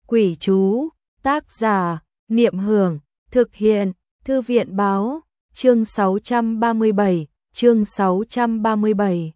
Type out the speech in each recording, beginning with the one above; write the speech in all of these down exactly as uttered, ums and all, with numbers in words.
Quỷ chú, tác giả, Niệm Hưởng, thực hiện, Thư viện báo, chương sáu trăm ba mươi bảy, chương sáu trăm ba mươi bảy.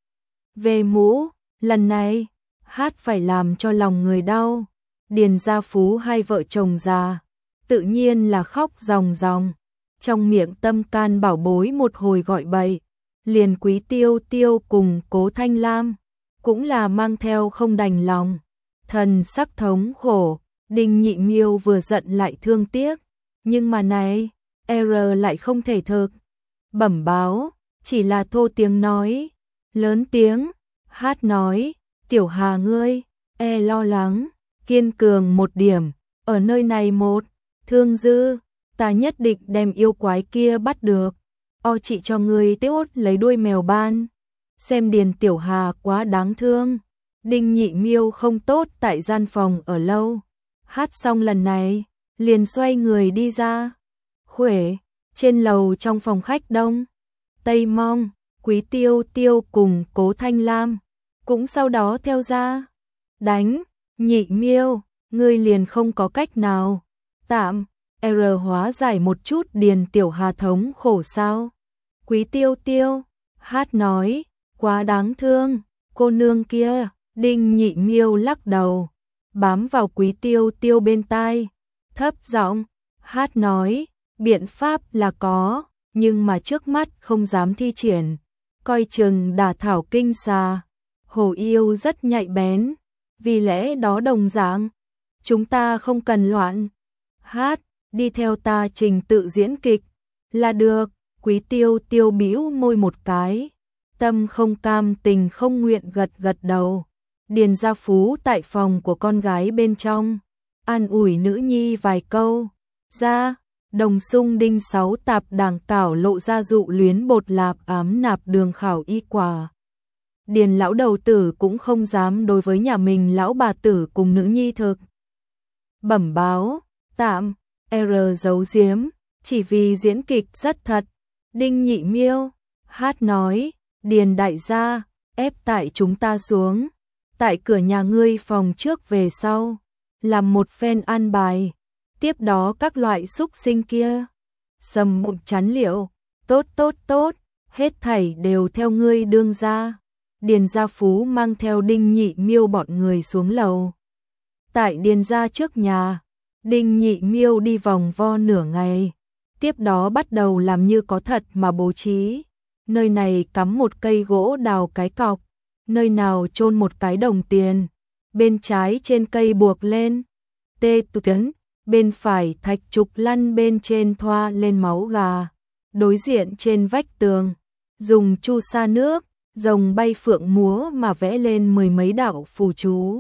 Về mũ, lần này, hát phải làm cho lòng người đau. Điền Gia Phú hai vợ chồng già, tự nhiên là khóc ròng ròng, trong miệng tâm can bảo bối một hồi gọi bậy, liền Quý Tiêu Tiêu cùng Cố Thanh Lam, cũng là mang theo không đành lòng, thần sắc thống khổ. Đinh Nhị Miêu vừa giận lại thương tiếc, nhưng mà này, R lại không thể thực. Bẩm báo, chỉ là thô tiếng nói, lớn tiếng, hát nói, Tiểu Hà ngươi, e lo lắng, kiên cường một điểm, ở nơi này một, thương dư, ta nhất định đem yêu quái kia bắt được, o chị cho ngươi tốt lấy đuôi mèo ban, xem Điền Tiểu Hà quá đáng thương. Đinh Nhị Miêu không tốt tại gian phòng ở lâu. Hát xong lần này, liền xoay người đi ra. Khuể, trên lầu trong phòng khách đông, Tây Mong, Quý Tiêu Tiêu cùng Cố Thanh Lam, cũng sau đó theo ra. Đánh, Nhị Miêu, ngươi liền không có cách nào. Tạm, R hóa giải một chút Điền Tiểu Hà thống khổ sao. Quý Tiêu Tiêu, hát nói, quá đáng thương, cô nương kia. Đinh Nhị Miêu lắc đầu, bám vào Quý Tiêu Tiêu bên tai, thấp giọng, hát nói, biện pháp là có, nhưng mà trước mắt không dám thi triển, coi chừng đả thảo kinh xà, hồ yêu rất nhạy bén, vì lẽ đó đồng dạng, chúng ta không cần loạn, hát, đi theo ta trình tự diễn kịch, là được. Quý Tiêu Tiêu bĩu môi một cái, tâm không cam tình không nguyện gật gật đầu. Điền Gia Phú tại phòng của con gái bên trong, an ủi nữ nhi vài câu, ra, đồng sung đinh sáu tạp đàng cảo lộ ra dụ luyến bột lạp ám nạp đường khảo y quả. Điền lão đầu tử cũng không dám đối với nhà mình lão bà tử cùng nữ nhi thực. Bẩm báo, tạm, R giấu giếm, chỉ vì diễn kịch rất thật. Đinh Nhị Miêu, hát nói, Điền đại gia, ép tại chúng ta xuống. Tại cửa nhà ngươi phòng trước về sau, làm một phen an bài, tiếp đó các loại xúc sinh kia, sầm bụng chắn liệu, tốt tốt tốt, hết thảy đều theo ngươi đương ra. Điền Gia Phú mang theo Đinh Nhị Miêu bọn người xuống lầu. Tại Điền Gia trước nhà, Đinh Nhị Miêu đi vòng vo nửa ngày, tiếp đó bắt đầu làm như có thật mà bố trí. Nơi này cắm một cây gỗ đào cái cọc, nơi nào chôn một cái đồng tiền, bên trái trên cây buộc lên tê tu tiến, bên phải thạch trục lăn bên trên thoa lên máu gà, đối diện trên vách tường, dùng chu sa nước, rồng bay phượng múa mà vẽ lên mười mấy đạo phù chú.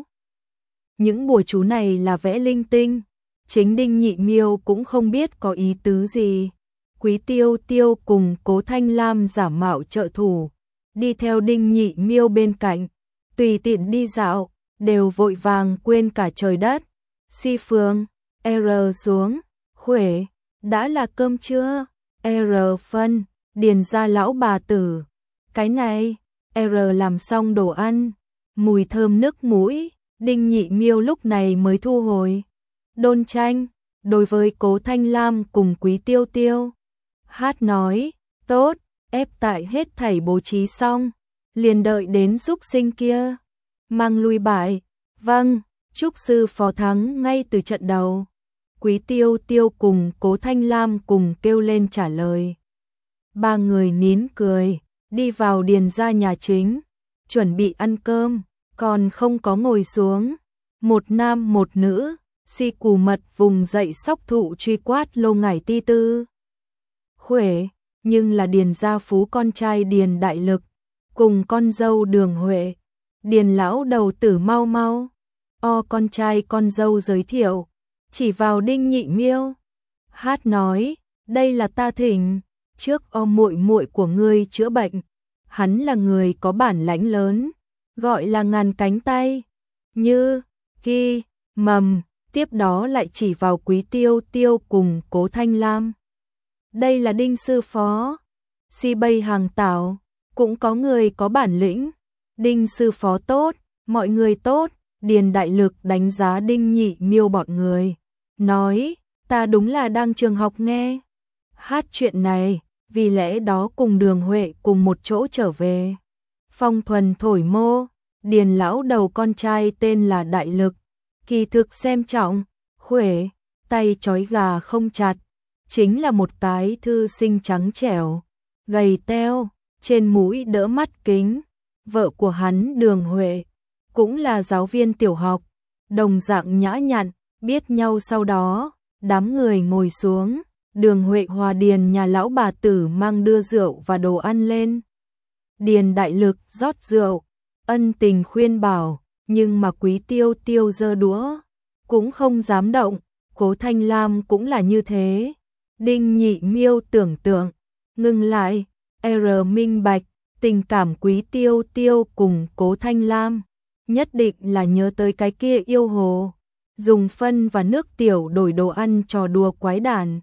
Những bùa chú này là vẽ linh tinh, chính Đinh Nhị Miêu cũng không biết có ý tứ gì. Quý Tiêu Tiêu cùng Cố Thanh Lam giả mạo trợ thủ, đi theo Đinh Nhị Miêu bên cạnh, tùy tiện đi dạo, đều vội vàng quên cả trời đất. Si Phương, R xuống, Khuể, đã là cơm chưa? R phân, Điền Gia lão bà tử. Cái này, R làm xong đồ ăn, mùi thơm nức mũi, Đinh Nhị Miêu lúc này mới thu hồi. Đôn tranh, đối với Cố Thanh Lam cùng Quý Tiêu Tiêu, hát nói, tốt. Ép tại hết thảy bố trí xong, liền đợi đến xúc sinh kia, mang lui bại. Vâng, chúc sư phó thắng ngay từ trận đầu. Quý Tiêu Tiêu cùng Cố Thanh Lam cùng kêu lên trả lời. Ba người nín cười, đi vào Điền Gia nhà chính, chuẩn bị ăn cơm, còn không có ngồi xuống. Một nam một nữ, si cù mật vùng dậy sóc thụ truy quát lô ngải ti tư. Khuể, nhưng là Điền Gia Phú con trai Điền Đại Lực, cùng con dâu Đường Huệ, Điền lão đầu tử mau mau, o con trai con dâu giới thiệu, chỉ vào Đinh Nhị Miêu, hát nói, đây là ta thỉnh, trước o muội muội của ngươi chữa bệnh, hắn là người có bản lãnh lớn, gọi là ngàn cánh tay, như, ki, mầm, tiếp đó lại chỉ vào Quý Tiêu Tiêu cùng Cố Thanh Lam. Đây là Đinh sư phó, si bây hàng tảo, cũng có người có bản lĩnh, Đinh sư phó tốt, mọi người tốt, Điền Đại Lực đánh giá Đinh Nhị Miêu bọn người, nói, ta đúng là đang trường học nghe hát chuyện này, vì lẽ đó cùng Đường Huệ cùng một chỗ trở về. Phong Thuần thổi mô, Điền lão đầu con trai tên là Đại Lực, kỳ thực xem trọng, khuỷu, tay trói gà không chặt, chính là một cái thư sinh trắng trẻo, gầy teo, trên mũi đỡ mắt kính. Vợ của hắn Đường Huệ cũng là giáo viên tiểu học, đồng dạng nhã nhặn, biết nhau sau đó, đám người ngồi xuống, Đường Huệ hòa Điền nhà lão bà tử mang đưa rượu và đồ ăn lên. Điền Đại Lực rót rượu, ân tình khuyên bảo, nhưng mà Quý Tiêu Tiêu giơ đũa, cũng không dám động, Cố Thanh Lam cũng là như thế. Đinh Nhị Miêu tưởng tượng, ngừng lại, R minh bạch, tình cảm Quý Tiêu Tiêu cùng Cố Thanh Lam, nhất định là nhớ tới cái kia yêu hồ, dùng phân và nước tiểu đổi đồ ăn trò đùa quái đản.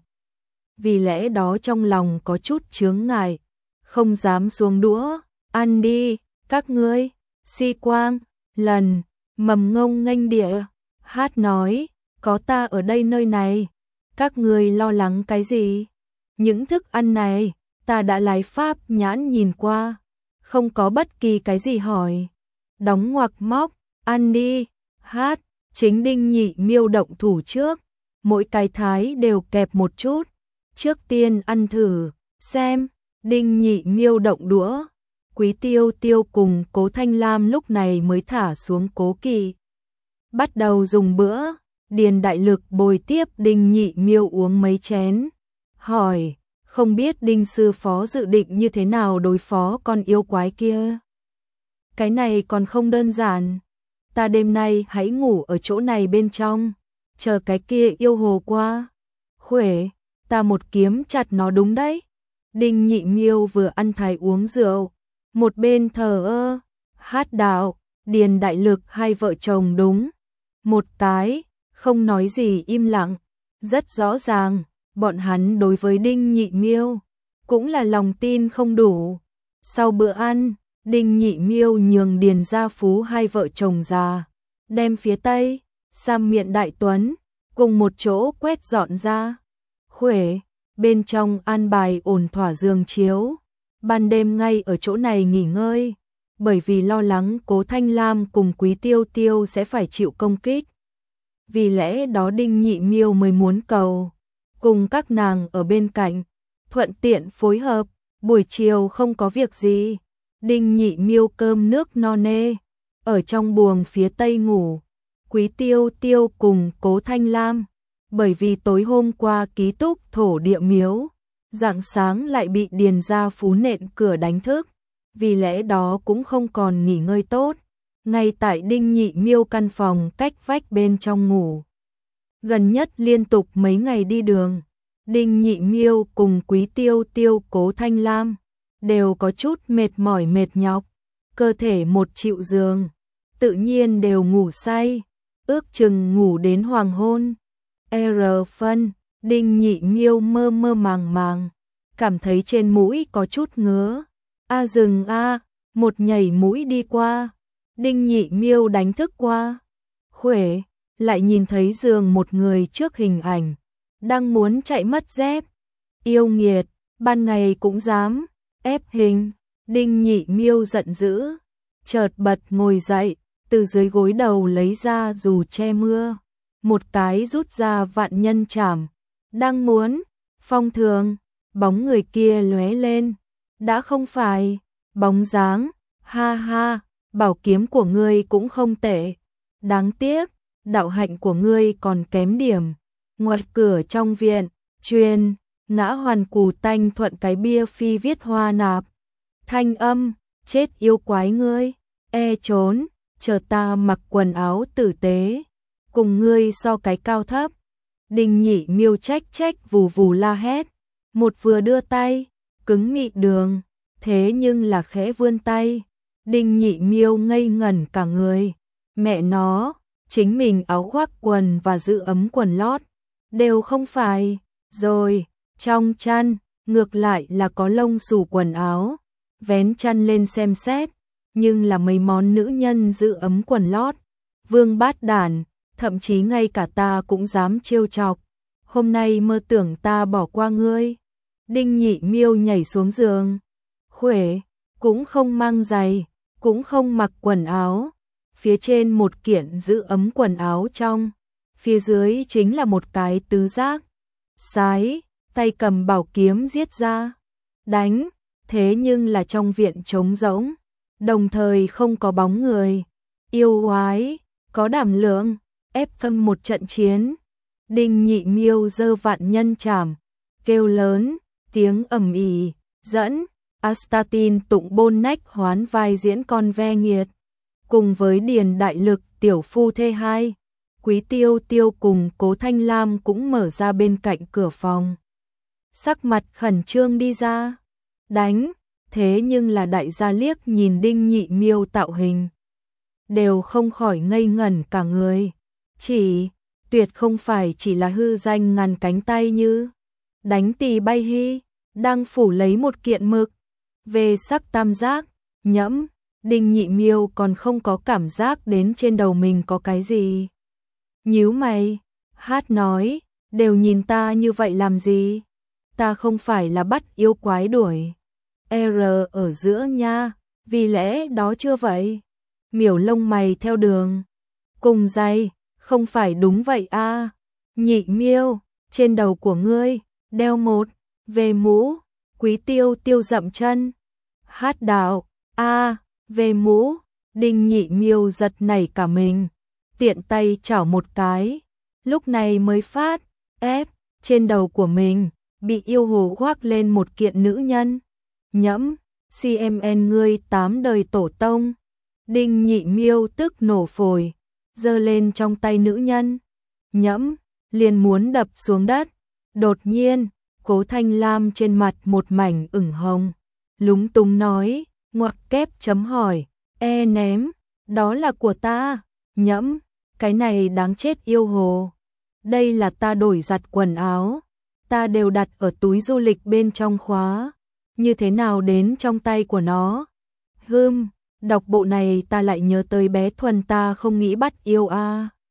Vì lẽ đó trong lòng có chút chướng ngại, không dám xuống đũa, ăn đi, các ngươi. Si Quang, lần, mầm ngông nghênh địa, hát nói, có ta ở đây nơi này, các ngươi lo lắng cái gì? Những thức ăn này, ta đã lái pháp nhãn nhìn qua, không có bất kỳ cái gì hỏi. Đóng ngoặc móc, ăn đi, hát, chính Đinh Nhị Miêu động thủ trước, mỗi cái thái đều kẹp một chút, trước tiên ăn thử, xem, Đinh Nhị Miêu động đũa. Quý Tiêu Tiêu cùng Cố Thanh Lam lúc này mới thả xuống cố kỵ, bắt đầu dùng bữa. Điền Đại Lực bồi tiếp Đinh Nhị Miêu uống mấy chén, hỏi, không biết Đinh sư phó dự định như thế nào đối phó con yêu quái kia? Cái này còn không đơn giản, ta đêm nay hãy ngủ ở chỗ này bên trong, chờ cái kia yêu hồ qua. Khuỷu, ta một kiếm chặt nó đúng đấy. Đinh Nhị Miêu vừa ăn thái uống rượu, một bên thờ ơ, hát đạo. Điền Đại Lực hai vợ chồng đúng một cái, không nói gì im lặng, rất rõ ràng, bọn hắn đối với Đinh Nhị Miêu cũng là lòng tin không đủ. Sau bữa ăn, Đinh Nhị Miêu nhường Điền Gia Phú hai vợ chồng già, đem phía Tây, Sam Miện Đại Tuấn, cùng một chỗ quét dọn ra. Khuỷu, bên trong an bài ổn thỏa giường chiếu, ban đêm ngay ở chỗ này nghỉ ngơi, bởi vì lo lắng Cố Thanh Lam cùng Quý Tiêu Tiêu sẽ phải chịu công kích. Vì lẽ đó Đinh Nhị Miêu mới muốn cầu cùng các nàng ở bên cạnh, thuận tiện phối hợp, buổi chiều không có việc gì. Đinh Nhị Miêu cơm nước no nê, ở trong buồng phía Tây ngủ. Quý Tiêu Tiêu cùng Cố Thanh Lam, bởi vì tối hôm qua ký túc thổ địa miếu, rạng sáng lại bị Điền Gia Phú nện cửa đánh thức, vì lẽ đó cũng không còn nghỉ ngơi tốt, ngay tại Đinh Nhị Miêu căn phòng cách vách bên trong ngủ. Gần nhất liên tục mấy ngày đi đường, Đinh Nhị Miêu cùng Quý Tiêu Tiêu Cố Thanh Lam đều có chút mệt mỏi mệt nhọc, cơ thể một chịu giường, tự nhiên đều ngủ say, ước chừng ngủ đến hoàng hôn. R phân, Đinh Nhị Miêu mơ mơ màng màng, cảm thấy trên mũi có chút ngứa. A dừng a, một nhảy mũi đi qua, Đinh Nhị Miêu đánh thức qua. Khuỷu, lại nhìn thấy giường một người trước hình ảnh, đang muốn chạy mất dép. Yêu nghiệt, ban ngày cũng dám ép hình. Đinh Nhị Miêu giận dữ, chợt bật ngồi dậy, từ dưới gối đầu lấy ra dù che mưa, một cái rút ra vạn nhân chảm, đang muốn phong thường, bóng người kia lóe lên, đã không phải bóng dáng, ha ha, bảo kiếm của ngươi cũng không tệ, đáng tiếc, đạo hạnh của ngươi còn kém điểm. Ngoặt cửa trong viện, truyền, ngã hoàn cù tanh thuận cái bia phi viết hoa nạp. Thanh âm, chết yêu quái ngươi, e trốn, chờ ta mặc quần áo tử tế, cùng ngươi so cái cao thấp. Đinh Nhị Miêu trách trách vù vù la hét, một vừa đưa tay, cứng mị đường, thế nhưng là khẽ vươn tay. Đinh Nhị Miêu ngây ngẩn cả người, mẹ nó, chính mình áo khoác quần và giữ ấm quần lót, đều không phải, rồi, trong chăn, ngược lại là có lông xù quần áo, vén chăn lên xem xét, nhưng là mấy món nữ nhân giữ ấm quần lót, vương bát đản, thậm chí ngay cả ta cũng dám trêu chọc. Hôm nay mơ tưởng ta bỏ qua ngươi. Đinh Nhị Miêu nhảy xuống giường. Khuể, cũng không mang giày, cũng không mặc quần áo. Phía trên một kiện giữ ấm quần áo trong. Phía dưới chính là một cái tứ giác. Sái, tay cầm bảo kiếm giết ra. Đánh, thế nhưng là trong viện trống rỗng. Đồng thời không có bóng người. Yêu oái, có đảm lượng, ép tâm một trận chiến. Đinh Nhị Miêu giơ vạn nhân trảm, kêu lớn, tiếng ầm ĩ, dẫn Astatin tụng bôn nách hoán vai diễn con ve nghiệt. Cùng với Điền Đại Lực tiểu phu thê hai, Quý Tiêu Tiêu cùng Cố Thanh Lam cũng mở ra bên cạnh cửa phòng. Sắc mặt khẩn trương đi ra, đánh, thế nhưng là đại gia liếc nhìn Đinh Nhị Miêu tạo hình. Đều không khỏi ngây ngẩn cả người. Chỉ, tuyệt không phải chỉ là hư danh ngàn cánh tay như đánh tỳ bay hy, đang phủ lấy một kiện mực. Về sắc tam giác, nhẫm, Đinh Nhị Miêu còn không có cảm giác đến trên đầu mình có cái gì. Nhíu mày, hát nói, đều nhìn ta như vậy làm gì? Ta không phải là bắt yêu quái đuổi R ở giữa nha, vì lẽ đó chưa vậy. Miểu lông mày theo đường cùng dày, không phải đúng vậy a à. Nhị Miêu, trên đầu của ngươi đeo một về mũ. Quý Tiêu Tiêu dậm chân, hát đạo, a à, về mũ. Đinh Nhị Miêu giật nảy cả mình, tiện tay chảo một cái, lúc này mới phát ép trên đầu của mình bị yêu hồ khoác lên một kiện nữ nhân. Nhẫm, xê em en ngươi tám đời tổ tông. Đinh Nhị Miêu tức nổ phổi, giơ lên trong tay nữ nhân. Nhẫm, liền muốn đập xuống đất. Đột nhiên, Cố Thanh Lam trên mặt một mảnh ửng hồng, lúng túng nói, ngoặc kép chấm hỏi, e ném, đó là của ta. Nhẫm, cái này đáng chết yêu hồ. Đây là ta đổi giặt quần áo, ta đều đặt ở túi du lịch bên trong khóa, như thế nào đến trong tay của nó? Hừm, đọc bộ này ta lại nhớ tới bé Thuần ta không nghĩ bắt yêu a. À.